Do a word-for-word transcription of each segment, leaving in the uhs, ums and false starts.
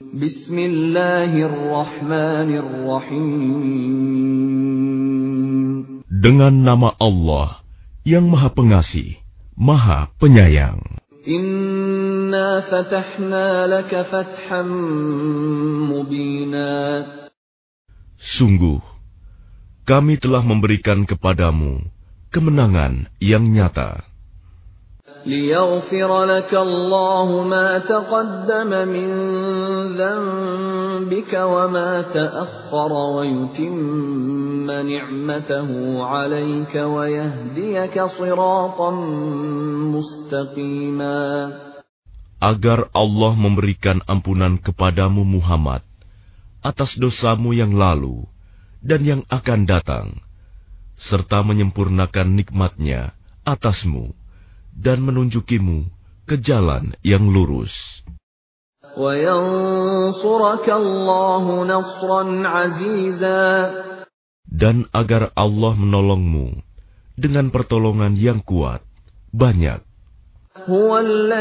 Bismillahirrahmanirrahim. Dengan nama Allah yang Maha Pengasih, Maha Penyayang. Inna fatahna laka fatham mubina. Sungguh, kami telah memberikan kepadamu kemenangan yang nyata. لِيَغْفِرَ لَكَ اللَّهُ مَا تَقَدَّمَ مِنْ ذَنْبِكَ وَمَا تَأَخَّرَ وَيُتِمَّ نِعْمَتَهُ عَلَيْكَ وَيَهْدِيَكَ صِرَاطًا مُسْتَقِيمًا. Agar Allah memberikan ampunan kepadamu Muhammad atas dosamu yang lalu dan yang akan datang, serta menyempurnakan nikmat-Nya atasmu dan menunjukimu ke jalan yang lurus. Dan agar Allah menolongmu dengan pertolongan yang kuat, banyak. هو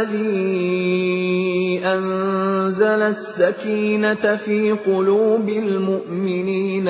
الذي أنزل السكينة في قلوب المؤمنين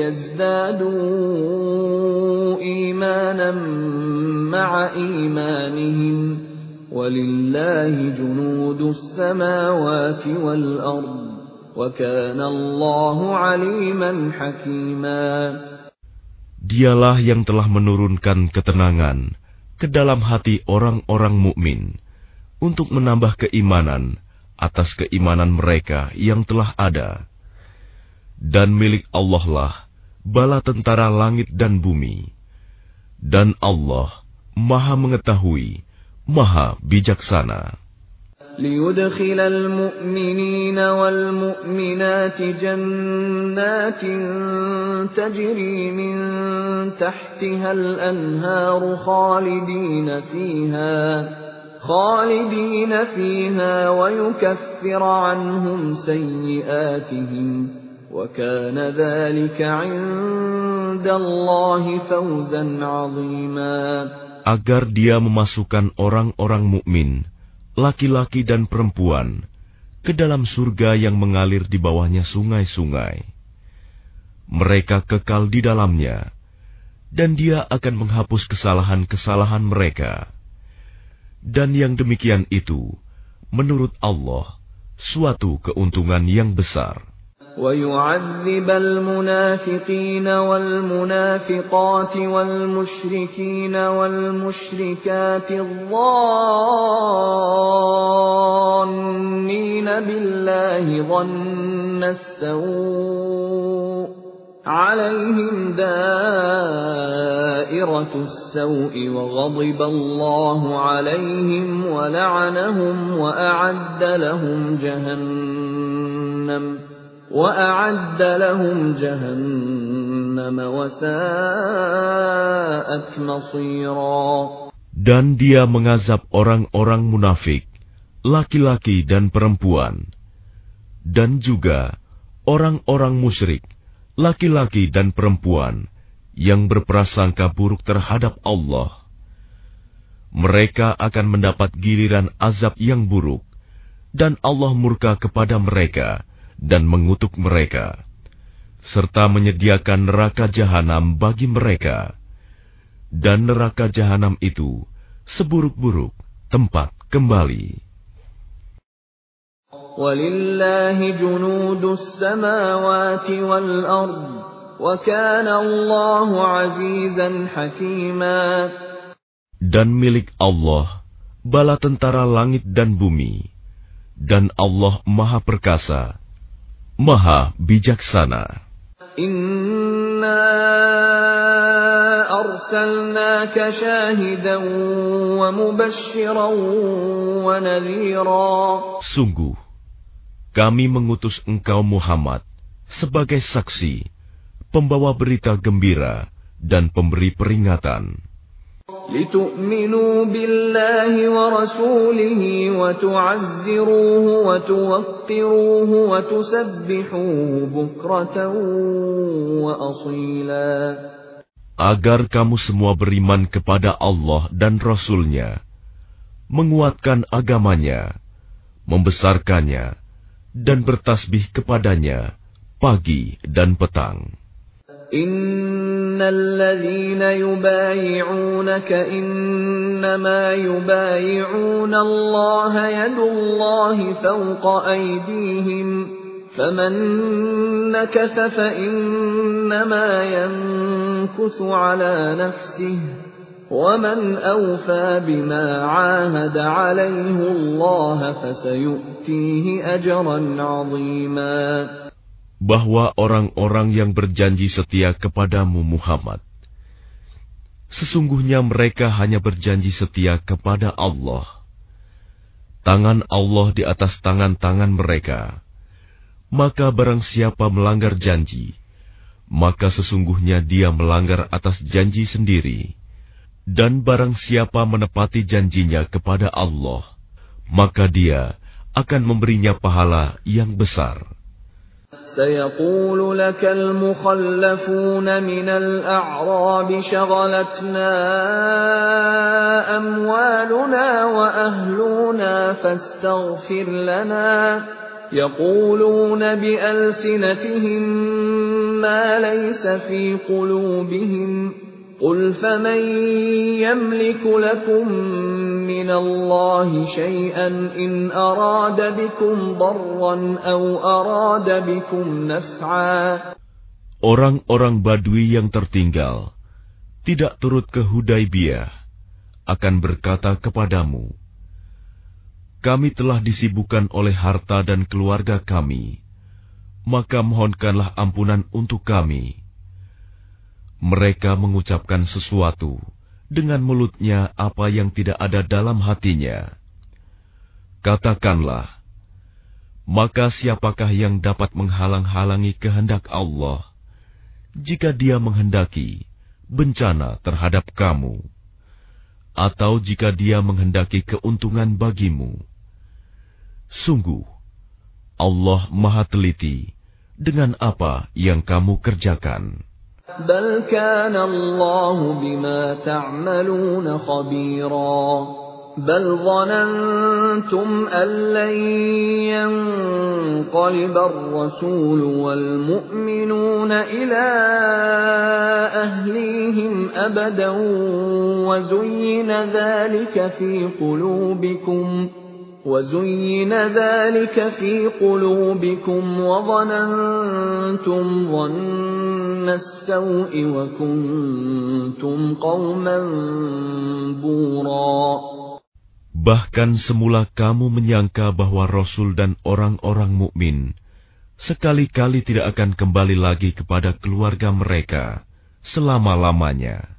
ليزدادوا إيمانا مع إيمانهم ولله جنود السماوات والأرض وكان الله عليما حكيما. Dialah yang telah menurunkan ketenangan ke dalam hati orang-orang mukmin untuk menambah keimanan atas keimanan mereka yang telah ada. Dan milik Allah lah bala tentara langit dan bumi. Dan Allah Maha mengetahui, Maha bijaksana. لِيُدْخِلَ الْمُؤْمِنِينَ وَالْمُؤْمِنَاتِ جَنَّاتٍ تَجْرِي مِنْ تَحْتِهَا الْأَنْهَارُ خَالِدِينَ فِيهَا خَالِدِينَ فِيهَا وَيُكَفِّرَ عَنْهُمْ سَيِّئَاتِهِمْ وَكَانَ ذَلِكَ عِنْدَ اللَّهِ فَوْزًا عَظِيمًا. Agar Dia memasukkan orang-orang mukmin, laki-laki dan perempuan, ke dalam surga yang mengalir di bawahnya sungai-sungai. Mereka kekal di dalamnya, dan Dia akan menghapus kesalahan-kesalahan mereka. Dan yang demikian itu, menurut Allah, suatu keuntungan yang besar. وَيُعَذِّبَ الْمُنَافِقِينَ وَالْمُنَافِقَاتِ وَالْمُشْرِكِينَ وَالْمُشْرِكَاتِ الظَّانِّينَ بِاللَّهِ ظَنَّ السَّوْءِ عَلَيْهِمْ دَائِرَةُ السَّوْءِ وَغَضِبَ اللَّهُ عَلَيْهِمْ وَلَعَنَهُمْ وَأَعَدَّ لَهُمْ جَهَنَّمَ وَأَعَدَّ لَهُمْ جَهَنَّمَ وَسَاءَتْ مَصِيرًا. Dan Dia mengazab orang-orang munafik, laki-laki dan perempuan, dan juga orang-orang musyrik, laki-laki dan perempuan, yang berprasangka buruk terhadap Allah. Mereka akan mendapat giliran azab yang buruk, dan Allah murka kepada mereka dan mengutuk mereka, serta menyediakan neraka jahanam bagi mereka. Dan neraka jahanam itu seburuk-buruk tempat kembali. وَلِلَّهِ جُنُودُ السَّمَاوَاتِ وَالْأَرْضِ وَكَانَ اللَّهُ عَزِيزًا حَكِيمًا. Dan milik Allah bala tentara langit dan bumi, dan Allah Maha Perkasa, Maha bijaksana. Inna arsalnaka syahidan wa mubasysyiran wa nadhira. Sungguh, kami mengutus engkau Muhammad sebagai saksi, pembawa berita gembira dan pemberi peringatan. لِتُؤْمِنُوا بِاللَّهِ وَرَسُولِهِ وَتُعَزِّرُوهُ وَتُوَقِّرُوهُ وَتُسَبِّحُوهُ بُكْرَةً وَأَصِيلًا. Agar kamu semua beriman kepada Allah dan Rasul-Nya, menguatkan agamanya, membesarkannya, dan bertasbih kepadanya pagi dan petang. Innal ladzina yubayi'unaka innama yubayi'una Allah yadullahi fawqa aydihim faman nakatha fa innama yankuthu ala nafsihi وَمَنْ أَوْفَى بِمَا عَاهَدَ عَلَيْهِ اللَّهَ فَسَيُؤْتِيهِ أَجْرًا عَظِيمًا. Bahwa orang-orang yang berjanji setia kepadamu Muhammad, sesungguhnya mereka hanya berjanji setia kepada Allah. Tangan Allah di atas tangan-tangan mereka. Maka barang siapa melanggar janji, maka sesungguhnya dia melanggar atas janji sendiri. Dan barang siapa menepati janjinya kepada Allah, maka dia akan memberinya pahala yang besar. سيقول لك المخلفون من الأعراب شغلتنا أموالنا وأهلنا فاستغفر لنا يقولون بألسنتهم ما ليس في قلوبهم قل فمن يملك لكم من الله شيئا إن أراد بكم ضرا أو أراد بكم نفعا. Orang-orang Badui yang tertinggal, tidak turut ke Hudaibiyah, akan berkata kepadamu, kami telah disibukkan oleh harta dan keluarga kami, maka mohonkanlah ampunan untuk kami. Mereka mengucapkan sesuatu dengan mulutnya apa yang tidak ada dalam hatinya. Katakanlah, maka siapakah yang dapat menghalang-halangi kehendak Allah jika Dia menghendaki bencana terhadap kamu, atau jika Dia menghendaki keuntungan bagimu? Sungguh, Allah Maha Teliti dengan apa yang kamu kerjakan. بل كان الله بما تعملون خبيرا بل ظننتم أن لن ينقلب الرسول والمؤمنون إلى أهليهم أبدا وزين ذلك في قلوبكم وَزُيِّنَ ذَلِكَ فِي قُلُوبِكُمْ وَظَنَنْتُمْ ظَنَّ السَّوْءِ وَكُنْتُمْ قَوْمًا بُورًا. Bahkan semula kamu menyangka bahwa Rasul dan orang-orang mukmin sekali-kali tidak akan kembali lagi kepada keluarga mereka selama-lamanya.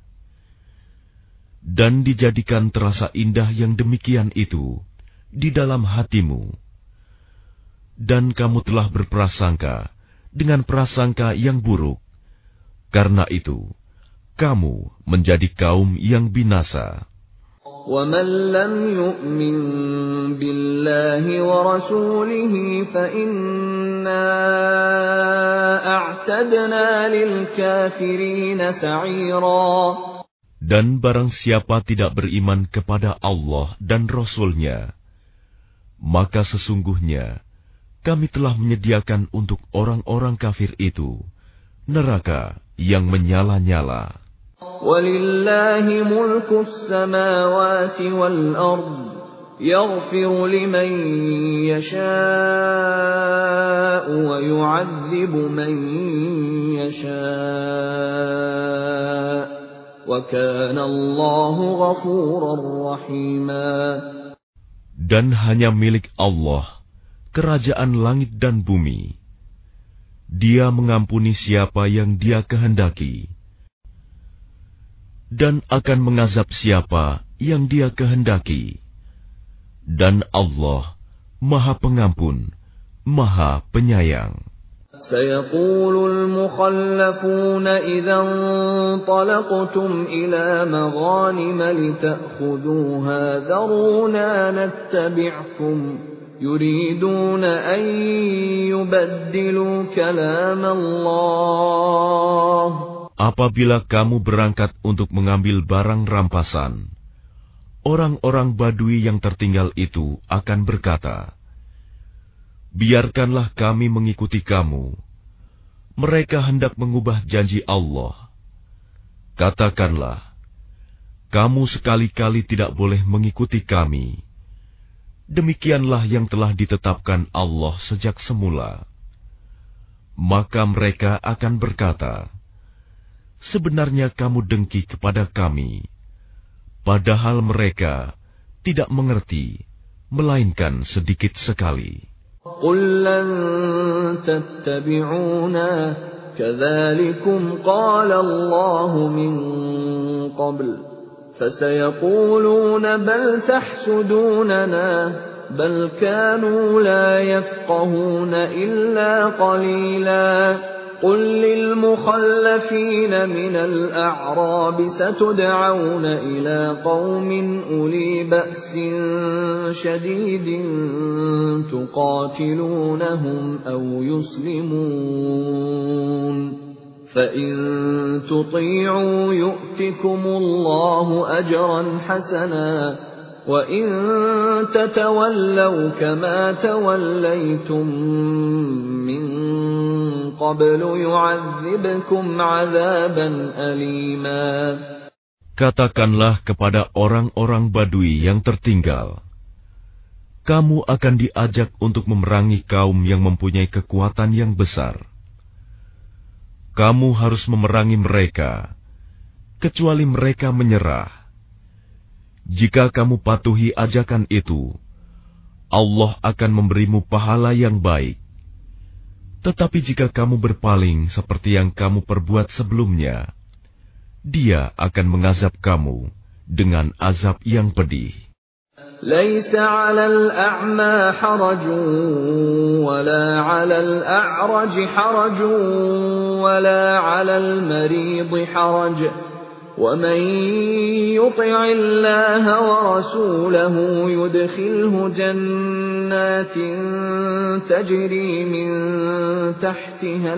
Dan dijadikan terasa indah yang demikian itu di dalam hatimu, dan kamu telah berprasangka dengan prasangka yang buruk. Karena itu, kamu menjadi kaum yang binasa. وَمَنْ لَمْ يُؤْمِنْ بِاللَّهِ وَرَسُولِهِ فَإِنَّا أَعْتَدْنَا لِلْكَافِرِينَ سَعِيرًا. Dan barang siapa tidak beriman kepada Allah dan Rasul-Nya, maka sesungguhnya kami telah menyediakan untuk orang-orang kafir itu neraka yang menyala-nyala. وَلِلَّهِ مُلْكُ السَّمَاوَاتِ وَالْأَرْضِ يَغْفِرُ لِمَن يَشَاءُ وَيُعَذِّبُ مَن يَشَاءُ وَكَانَ اللَّهُ غَفُورًا رَّحِيمًا. Dan hanya milik Allah kerajaan langit dan bumi. Dia mengampuni siapa yang Dia kehendaki, dan akan mengazab siapa yang Dia kehendaki. Dan Allah Maha Pengampun, Maha Penyayang. سيقول المخلفون إذا انطلقتم إلى مغانم لتأخذوها ذرونا نتبعكم يريدون أن يبدلوا كلام الله. Apabila kamu berangkat untuk mengambil barang rampasan, orang-orang Badui yang tertinggal itu akan berkata, biarkanlah kami mengikuti kamu. Mereka hendak mengubah janji Allah. Katakanlah, kamu sekali-kali tidak boleh mengikuti kami. Demikianlah yang telah ditetapkan Allah sejak semula. Maka mereka akan berkata, sebenarnya kamu dengki kepada kami, padahal mereka tidak mengerti, melainkan sedikit sekali. قُل لَّن تَتَّبِعُونَا كَذَٰلِكُمْ قَالَ اللَّهُ مِن قَبْلُ فَسَيَقُولُونَ بَلْ تَحْسُدُونَنَا بَلْ كَانُوا لَا يَفْقَهُونَ إِلَّا قَلِيلًا قُل لِّلْمُخَلَّفِينَ مِنَ الْأَعْرَابِ سَتُدْعَوْنَ إِلَىٰ قَوْمٍ أُولِي بَأْسٍ شَدِيدٍ تُقَاتِلُونَهُمْ أَوْ يُسْلِمُونَ فَإِن تُطِيعُوا يُؤْتِكُمُ اللَّهُ أَجْرًا حَسَنًا وَإِن تَتَوَلَّوْا كَمَا تَوَلَّيْتُم مِّن قَبْلُ يُعَذِّبْكُمْ عَذَابًا أَلِيمًا. Katakanlah kepada orang-orang Badui yang tertinggal, kamu akan diajak untuk memerangi kaum yang mempunyai kekuatan yang besar. Kamu harus memerangi mereka, kecuali mereka menyerah. Jika kamu patuhi ajakan itu, Allah akan memberimu pahala yang baik. Tetapi jika kamu berpaling seperti yang kamu perbuat sebelumnya, Dia akan mengazab kamu dengan azab yang pedih. لَيْسَ عَلَى الْأَعْمَى حَرَجٌ وَلَا عَلَى الْأَعْرَجِ حَرَجٌ وَلَا عَلَى الْمَرِيضِ حَرَجٌ وَمَن يُطِعِ اللَّهَ وَرَسُولَهُ يُدْخِلْهُ جَنَّاتٍ تَجْرِي مِن تَحْتِهَا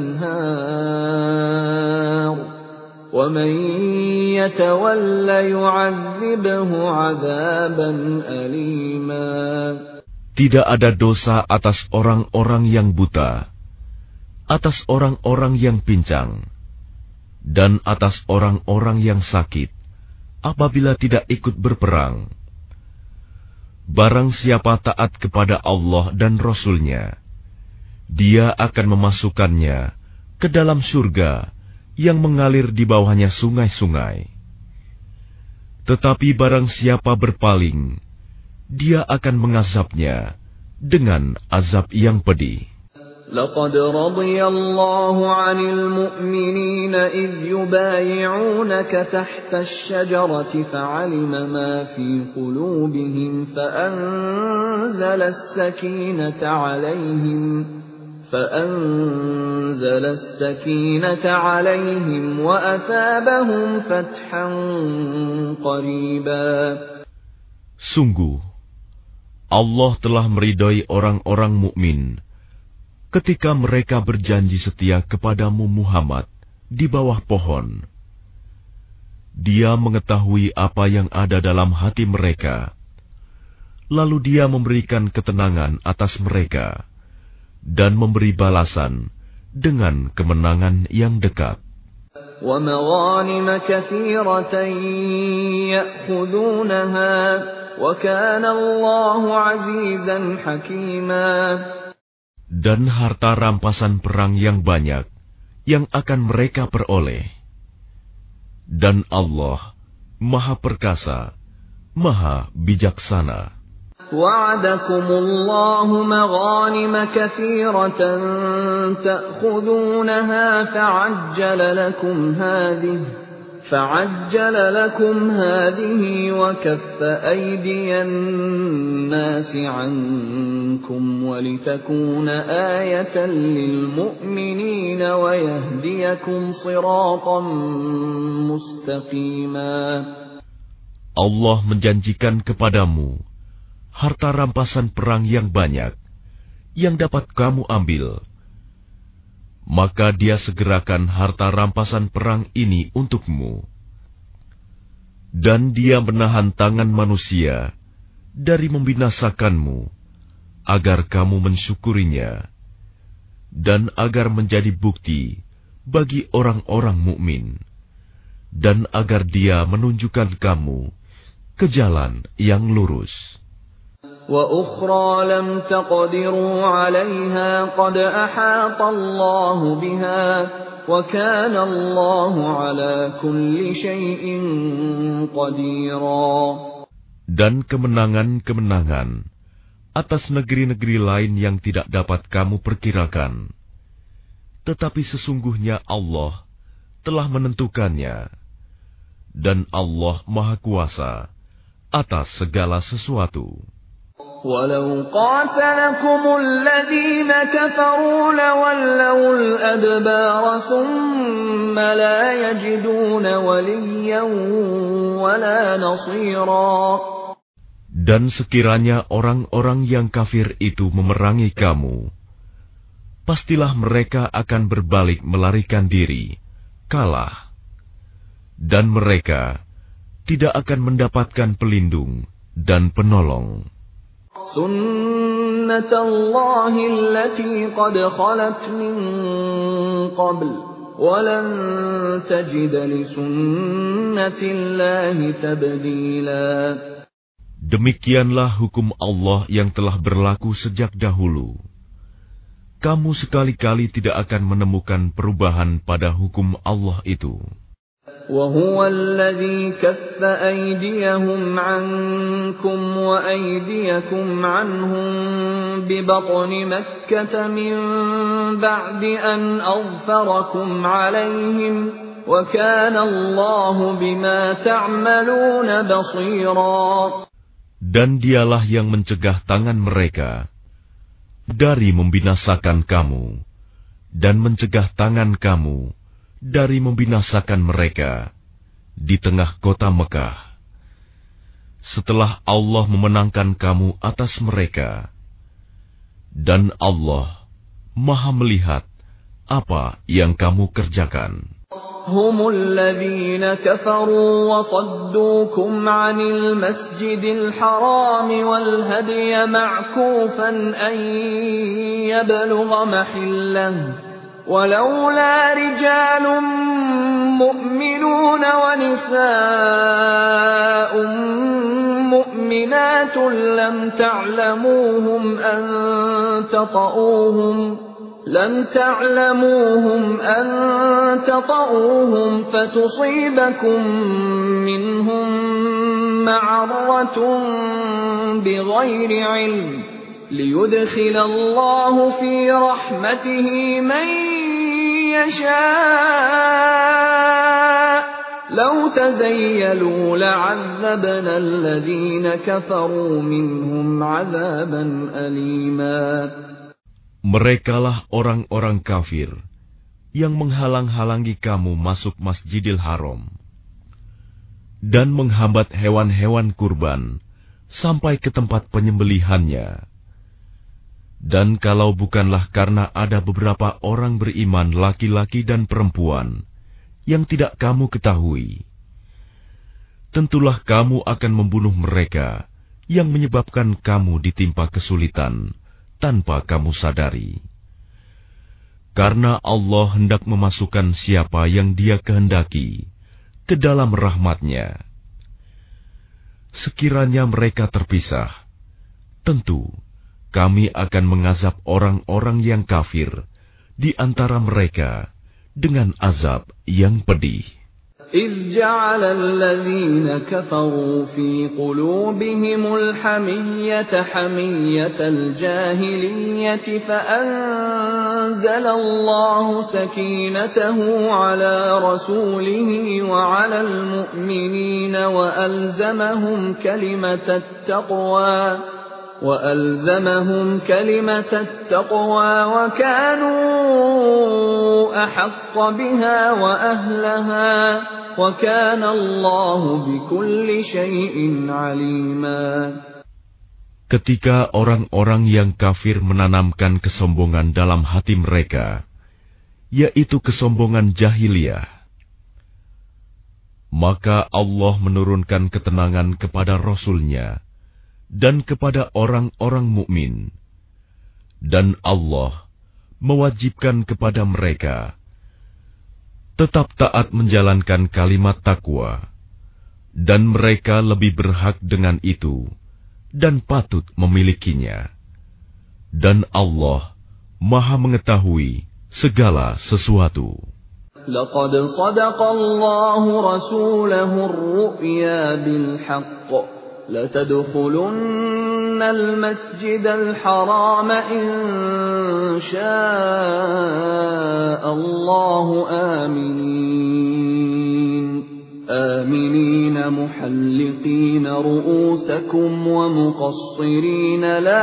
الْأَنْهَارُ وَمَن يَتَوَلَّ يُعَذِّبْهُ عَذَابًا أَلِيمًا. Tidak ada dosa atas orang-orang yang buta, atas orang-orang yang pincang, dan atas orang-orang yang sakit, apabila tidak ikut berperang. Barang siapa taat kepada Allah dan Rasul-Nya, Dia akan memasukkannya ke dalam surga yang mengalir di bawahnya sungai-sungai. Tetapi barang siapa berpaling, Dia akan mengazabnya dengan azab yang pedih. لَقَدْ رَضِيَ اللَّهُ عَنِ الْمُؤْمِنِينَ إِذْ يُبَايِعُونَكَ تَحْتَ الشَّجَرَةِ فَعَلِمَ مَا فِي قُلُوبِهِمْ فَأَنزَلَ السَّكِينَةَ عَلَيْهِمْ فَأَنزَلَ السَّكِينَةَ عَلَيْهِمْ وَأَثَابَهُمْ فَتْحًا قَرِيبًا. Sungguh, Allah telah meridai orang-orang mukmin ketika mereka berjanji setia kepadamu Muhammad di bawah pohon. Dia mengetahui apa yang ada dalam hati mereka, lalu Dia memberikan ketenangan atas mereka dan memberi balasan dengan kemenangan yang dekat. وَمَغَانِمَ كَثِيرَةً يَأْخُذُونَهَا وَكَانَ اللَّهُ عَزِيزًا حَكِيمًا. Dan harta rampasan perang yang banyak yang akan mereka peroleh. Dan Allah Maha Perkasa, Maha Bijaksana. وَعَدَكُمُ اللَّهُ مَغَانِمَ كَثِيرَةً تَأْخُذُونَهَا فَعَجَّلَ لَكُمْ هَٰذِهِ فَعَجَّلَ لَكُمْ هَٰذِهِ وَكَفَّ أَيْدِيَ النَّاسِ عَنكُمْ وَلِتَكُونَ آيَةً لِّلْمُؤْمِنِينَ وَيَهْدِيَكُمْ صِرَاطًا مُّسْتَقِيمًا. Allah menjanjikan kepadamu harta rampasan perang yang banyak yang dapat kamu ambil. Maka Dia segerakan harta rampasan perang ini untukmu. Dan Dia menahan tangan manusia dari membinasakanmu agar kamu mensyukurinya, dan agar menjadi bukti bagi orang-orang mukmin, dan agar Dia menunjukkan kamu ke jalan yang lurus. وَأُخْرَى لَمْ تَقْدِرُوا عَلَيْهَا قَدْ أَحَاطَ اللَّهُ بِهَا وَكَانَ اللَّهُ عَلَى كُلِّ شَيْءٍ قَدِيرًا. Dan kemenangan-kemenangan atas negeri-negeri lain yang tidak dapat kamu perkirakan, tetapi sesungguhnya Allah telah menentukannya, dan Allah Maha Kuasa atas segala sesuatu. وَلَوْ قَاتَلَكُمُ الَّذِينَ كَفَرُوا لَوَلَّوُا الْأَدْبَارَ ثُمَّ لَا يَجِدُونَ وَلِيًّا وَلَا نَصِيرًا. Dan sekiranya orang-orang yang kafir itu memerangi kamu, pastilah mereka akan berbalik melarikan diri, kalah, dan mereka tidak akan mendapatkan pelindung dan penolong. سُنَّةَ اللَّهِ الَّتِي قَدْ خَلَتْ مِن قَبْلُ وَلَن تَجِدَ لِسُنَّةِ اللَّهِ تَبْدِيلًا. Demikianlah hukum Allah yang telah berlaku sejak dahulu. Kamu sekali-kali tidak akan menemukan perubahan pada hukum Allah itu. وَهُوَ الَّذِي كَفَّ أَيْدِيَهُمْ عَنكُمْ وَأَيْدِيَكُمْ عَنْهُمْ بِبَطْنِ مَكَّةَ مِنْ بَعْدِ أَنْ أَظْفَرَكُمْ عَلَيْهِمْ وَكَانَ اللَّهُ بِمَا تَعْمَلُونَ بَصِيرًا. Dan Dialah yang mencegah tangan mereka dari membinasakan kamu, dan mencegah tangan kamu dari membinasakan mereka di tengah kota Mekah, setelah Allah memenangkan kamu atas mereka. Dan Allah Maha melihat apa yang kamu kerjakan. هم الذين كفروا وصدوكم عن المسجد الحرام والهدي معكوفا أن يبلغ محله ولولا رجال مؤمنون ونساء مؤمنات لم تعلموهم أن تطؤوهم لم تعلموهم أن تطؤوهم فتصيبكم منهم معرة بغير علم ليدخل الله في رحمته من يشاء لو تزيلوا لعذبنا الذين كفروا منهم عذابا أليما. Merekalah orang-orang kafir yang menghalang-halangi kamu masuk Masjidil Haram dan menghambat hewan-hewan kurban sampai ke tempat penyembelihannya. Dan kalau bukanlah karena ada beberapa orang beriman laki-laki dan perempuan yang tidak kamu ketahui, tentulah kamu akan membunuh mereka yang menyebabkan kamu ditimpa kesulitan tanpa kamu sadari. Karena Allah hendak memasukkan siapa yang Dia kehendaki ke dalam rahmat-Nya. Sekiranya mereka terpisah, tentu kami akan mengazab orang-orang yang kafir di antara mereka dengan azab yang pedih. إذ جعل الذين كفروا في قلوبهم الحمية حمية الجاهلية فأنزل الله سكينته على رسوله وعلى المؤمنين وألزمهم كلمة التقوى وألزمهم كلمة التقوى وكانوا أحق بها وأهلها وكان الله بكل شيء عليما. Ketika orang-orang yang kafir menanamkan kesombongan dalam hati mereka, yaitu kesombongan jahiliyah, maka Allah menurunkan ketenangan kepada Rasul-Nya dan kepada orang-orang mukmin, Dan Allah mewajibkan kepada mereka tetap taat menjalankan kalimat takwa, dan mereka lebih berhak dengan itu dan patut memilikinya. Dan Allah Maha mengetahui segala sesuatu. لقد صدق الله رسوله الرؤيا بالحق لتدخلن المسجد الحرام إن شاء الله آمنين آمنين محلقين رؤوسكم ومقصرين لا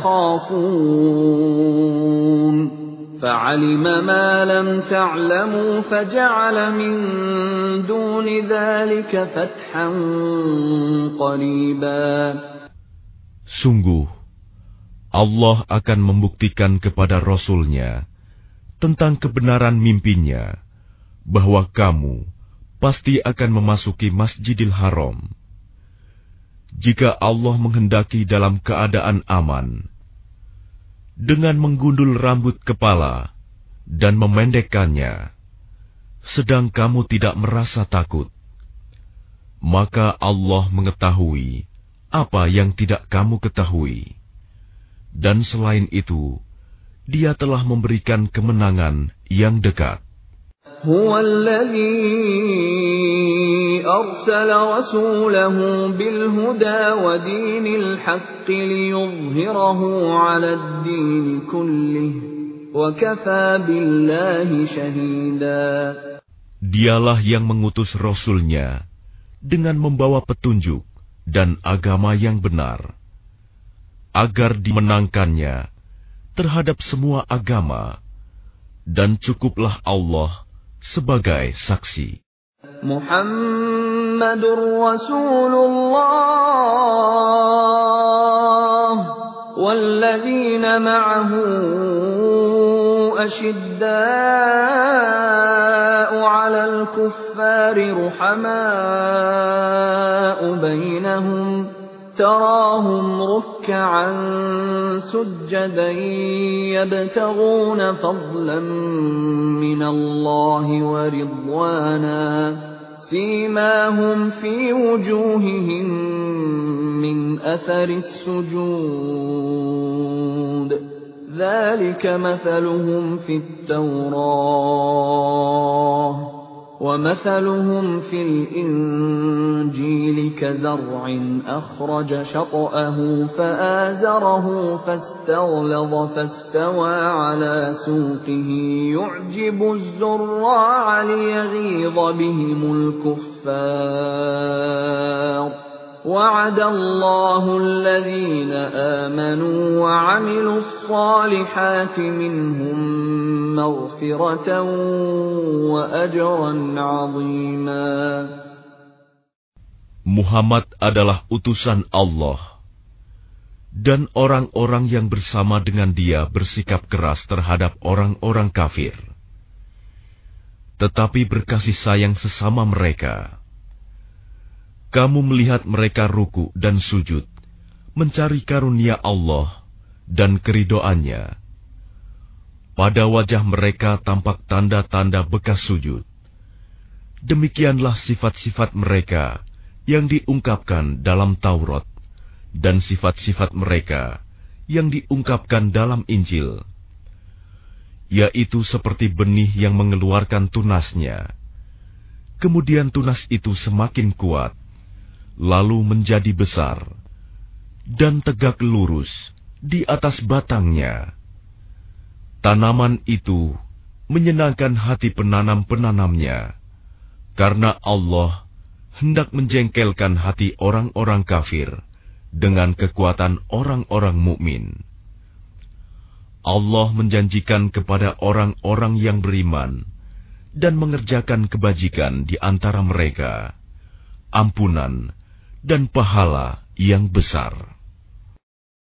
تخافون فعلم ما لم تعلموا فجعل من دون ذلك فتحا قريبا. Sungguh, Allah akan membuktikan kepada Rasul-Nya tentang kebenaran mimpinya bahwa kamu pasti akan memasuki Masjidil Haram. Jika Allah menghendaki dalam keadaan aman, dengan menggundul rambut kepala dan memendekkannya, sedang kamu tidak merasa takut, maka Allah mengetahui apa yang tidak kamu ketahui. Dan selain itu, Dia telah memberikan kemenangan yang dekat. هو الذي أرسل رسوله بالهدى ودين الحق ليظهره على الدين كله وكفى بالله شهيدا. Dialah yang mengutus Rasul-Nya dengan membawa petunjuk dan agama yang benar, agar dimenangkannya terhadap semua agama, dan cukuplah Allah sebagai saksi. Muhammadur Rasulullah walladzina ma'ahu ashidda'u 'alal kuffari ruhamaa'u bainahum تراهم ركعا سجدا يبتغون فضلا من الله ورضوانا سيماهم في وجوههم من أثر السجود ذلك مثلهم في التوراة ومثلهم في الإنجيل كزرع أخرج شطأه فآزره فاستغلظ فاستوى على سوقه يعجب الزراع ليغيظ بهم الكفار وعد الله الذين آمنوا وعملوا الصالحات منهم مغفرة وأجرا عظيما. Muhammad adalah utusan Allah, dan orang-orang yang bersama dengan dia bersikap keras terhadap orang-orang kafir, tetapi berkasih sayang sesama mereka. Kamu melihat mereka ruku dan sujud, mencari karunia Allah dan keridoannya. Pada wajah mereka tampak tanda-tanda bekas sujud. Demikianlah sifat-sifat mereka yang diungkapkan dalam Taurat, dan sifat-sifat mereka yang diungkapkan dalam Injil, yaitu seperti benih yang mengeluarkan tunasnya. Kemudian tunas itu semakin kuat, lalu menjadi besar, dan tegak lurus di atas batangnya. Tanaman itu menyenangkan hati penanam-penanamnya, karena Allah hendak menjengkelkan hati orang-orang kafir dengan kekuatan orang-orang mukmin. Allah menjanjikan kepada orang-orang yang beriman dan mengerjakan kebajikan di antara mereka ampunan dan pahala yang besar.